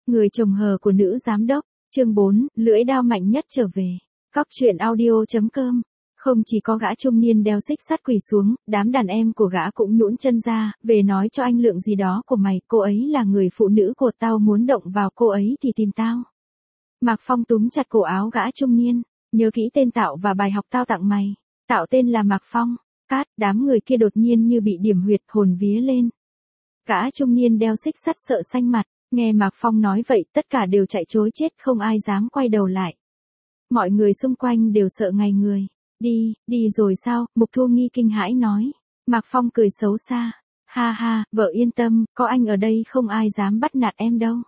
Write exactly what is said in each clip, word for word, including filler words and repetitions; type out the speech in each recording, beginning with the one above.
Người chồng hờ của nữ giám đốc, chương bốn, lưỡi dao mạnh nhất trở về. Cóc truyện audio chấm com. Không chỉ có gã trung niên đeo xích sắt quỳ xuống, đám đàn em của gã cũng nhũn chân ra, về nói cho anh Lượng gì đó của mày, cô ấy là người phụ nữ của tao, muốn động vào cô ấy thì tìm tao. Mạc Phong túm chặt cổ áo gã trung niên, nhớ kỹ tên tạo và bài học tao tặng mày. Tạo tên là Mạc Phong. Cát, đám người kia đột nhiên như bị điểm huyệt, hồn vía lên. Gã trung niên đeo xích sắt sợ xanh mặt, nghe Mạc Phong nói vậy tất cả đều chạy trối chết, không ai dám quay đầu lại. Mọi người xung quanh đều sợ ngay người. Đi, đi rồi sao? Mục Thu Nghi kinh hãi nói. Mạc Phong cười xấu xa. Ha ha, vợ yên tâm, có anh ở đây không ai dám bắt nạt em đâu.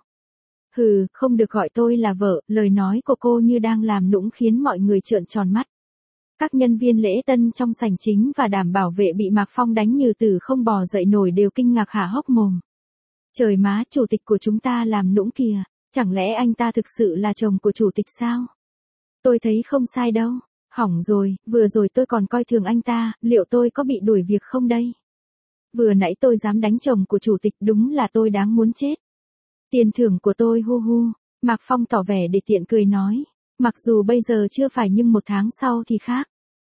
Hừ, không được gọi tôi là vợ, lời nói của cô như đang làm nũng khiến mọi người trợn tròn mắt. Các nhân viên lễ tân trong sảnh chính và đảm bảo vệ bị Mạc Phong đánh như từ không bò dậy nổi đều kinh ngạc há hốc mồm. Trời má, chủ tịch của chúng ta làm nũng kìa, chẳng lẽ anh ta thực sự là chồng của chủ tịch sao? Tôi thấy không sai đâu. Hỏng rồi, vừa rồi tôi còn coi thường anh ta, liệu tôi có bị đuổi việc không đây? Vừa nãy tôi dám đánh chồng của chủ tịch, đúng là tôi đáng muốn chết. Tiền thưởng của tôi hu hu. Mạc Phong tỏ vẻ để tiện cười nói. Mặc dù bây giờ chưa phải nhưng một tháng sau thì khác.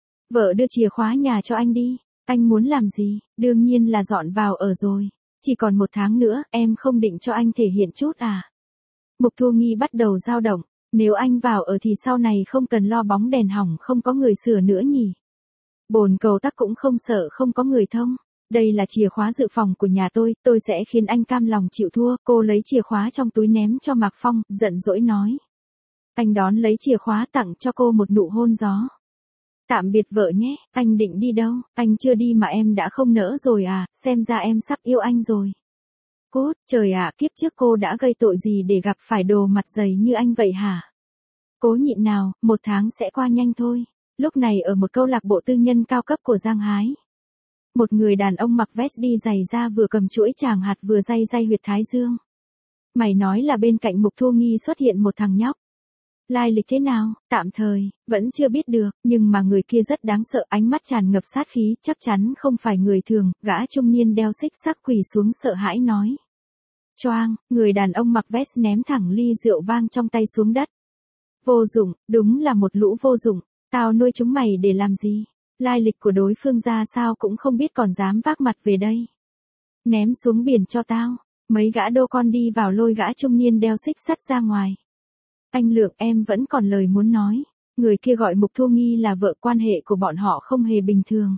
Vợ đưa chìa khóa nhà cho anh đi. Anh muốn làm gì? Đương nhiên là dọn vào ở rồi. Chỉ còn một tháng nữa, em không định cho anh thể hiện chút à? Mục Thu Nghi bắt đầu dao động. Nếu anh vào ở thì sau này không cần lo bóng đèn hỏng không có người sửa nữa nhỉ? Bồn cầu tắc cũng không sợ không có người thông. Đây là chìa khóa dự phòng của nhà tôi, tôi sẽ khiến anh cam lòng chịu thua. Cô lấy chìa khóa trong túi ném cho Mạc Phong, giận dỗi nói. Anh đón lấy chìa khóa tặng cho cô một nụ hôn gió. Tạm biệt vợ nhé, anh định đi đâu? Anh chưa đi mà em đã không nỡ rồi à, xem ra em sắp yêu anh rồi. Cút, trời ạ, kiếp trước cô đã gây tội gì để gặp phải đồ mặt dày như anh vậy hả? Cố nhịn nào, một tháng sẽ qua nhanh thôi. Lúc này ở một câu lạc bộ tư nhân cao cấp của Giang Hái. Một người đàn ông mặc vest đi giày da vừa cầm chuỗi tràng hạt vừa day day huyệt thái dương. Mày nói là bên cạnh Mục Thu Nghi xuất hiện một thằng nhóc. Lai lịch thế nào, tạm thời, vẫn chưa biết được, nhưng mà người kia rất đáng sợ, ánh mắt tràn ngập sát khí, chắc chắn không phải người thường, gã trung niên đeo xích sắt quỳ xuống sợ hãi nói. Choang, người đàn ông mặc vest ném thẳng ly rượu vang trong tay xuống đất. Vô dụng, đúng là một lũ vô dụng, tao nuôi chúng mày để làm gì? Lai lịch của đối phương ra sao cũng không biết còn dám vác mặt về đây. Ném xuống biển cho tao, mấy gã đô con đi vào lôi gã trung niên đeo xích sắt ra ngoài. Anh Lượng, em vẫn còn lời muốn nói. Người kia gọi Mục Thu Nghi là vợ, quan hệ của bọn họ không hề bình thường.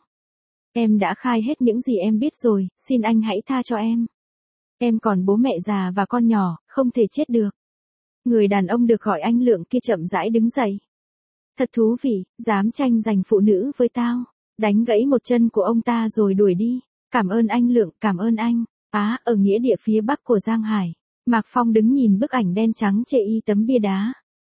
Em đã khai hết những gì em biết rồi, xin anh hãy tha cho em. Em còn bố mẹ già và con nhỏ, không thể chết được. Người đàn ông được gọi anh Lượng kia chậm rãi đứng dậy. Thật thú vị, dám tranh giành phụ nữ với tao. Đánh gãy một chân của ông ta rồi đuổi đi. Cảm ơn anh Lượng, cảm ơn anh. Á, ở nghĩa địa phía bắc của Giang Hải. Mạc Phong đứng nhìn bức ảnh đen trắng chê y tấm bia đá.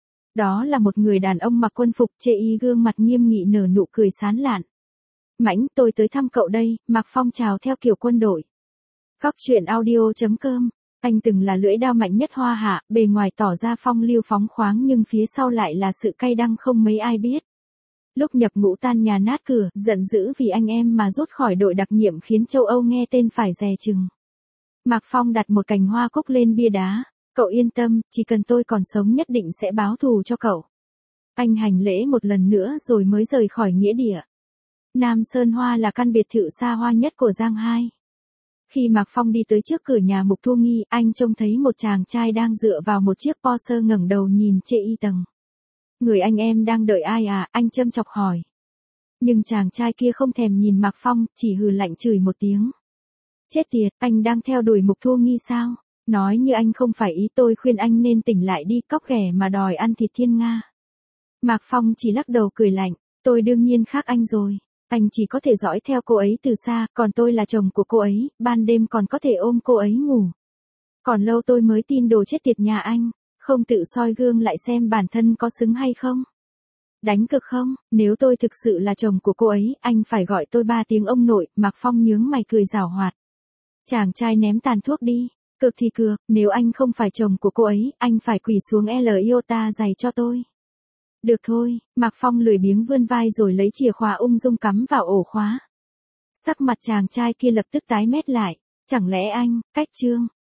Đó là một người đàn ông mặc quân phục chê y, gương mặt nghiêm nghị nở nụ cười sán lạn. Mãnh, tôi tới thăm cậu đây. Mạc Phong chào theo kiểu quân đội. Cóc truyện audio chấm com. Anh từng là lưỡi dao mạnh nhất Hoa Hạ, bề ngoài tỏ ra phong lưu phóng khoáng nhưng phía sau lại là sự cay đắng không mấy ai biết. Lúc nhập ngũ tan nhà nát cửa, giận dữ vì anh em mà rút khỏi đội đặc nhiệm khiến châu Âu nghe tên phải dè chừng. Mạc Phong đặt một cành hoa cúc lên bia đá. Cậu yên tâm, chỉ cần tôi còn sống nhất định sẽ báo thù cho cậu. Anh hành lễ một lần nữa rồi mới rời khỏi nghĩa địa. Nam Sơn Hoa là căn biệt thự xa hoa nhất của Giang Hai. Khi Mạc Phong đi tới trước cửa nhà Mục Thu Nghi, anh trông thấy một chàng trai đang dựa vào một chiếc Porsche ngẩng đầu nhìn chê y tầng. Người anh em đang đợi ai à, anh châm chọc hỏi. Nhưng chàng trai kia không thèm nhìn Mạc Phong, chỉ hừ lạnh chửi một tiếng. Chết tiệt, anh đang theo đuổi Mục Thu Nghi sao? Nói như anh không phải ý, tôi khuyên anh nên tỉnh lại đi, cóc ghẻ mà đòi ăn thịt thiên nga. Mạc Phong chỉ lắc đầu cười lạnh, tôi đương nhiên khác anh rồi. Anh chỉ có thể dõi theo cô ấy từ xa, còn tôi là chồng của cô ấy, ban đêm còn có thể ôm cô ấy ngủ. Còn lâu tôi mới tin đồ chết tiệt nhà anh, không tự soi gương lại xem bản thân có xứng hay không. Đánh cực không, nếu tôi thực sự là chồng của cô ấy, anh phải gọi tôi ba tiếng ông nội. Mạc Phong nhướng mày cười giảo hoạt. Chàng trai ném tàn thuốc đi, cực thì cược, nếu anh không phải chồng của cô ấy, anh phải quỳ xuống L iota giày cho tôi. Được thôi, Mạc Phong lười biếng vươn vai rồi lấy chìa khóa ung dung cắm vào ổ khóa. Sắc mặt chàng trai kia lập tức tái mét lại, chẳng lẽ anh, cách trương,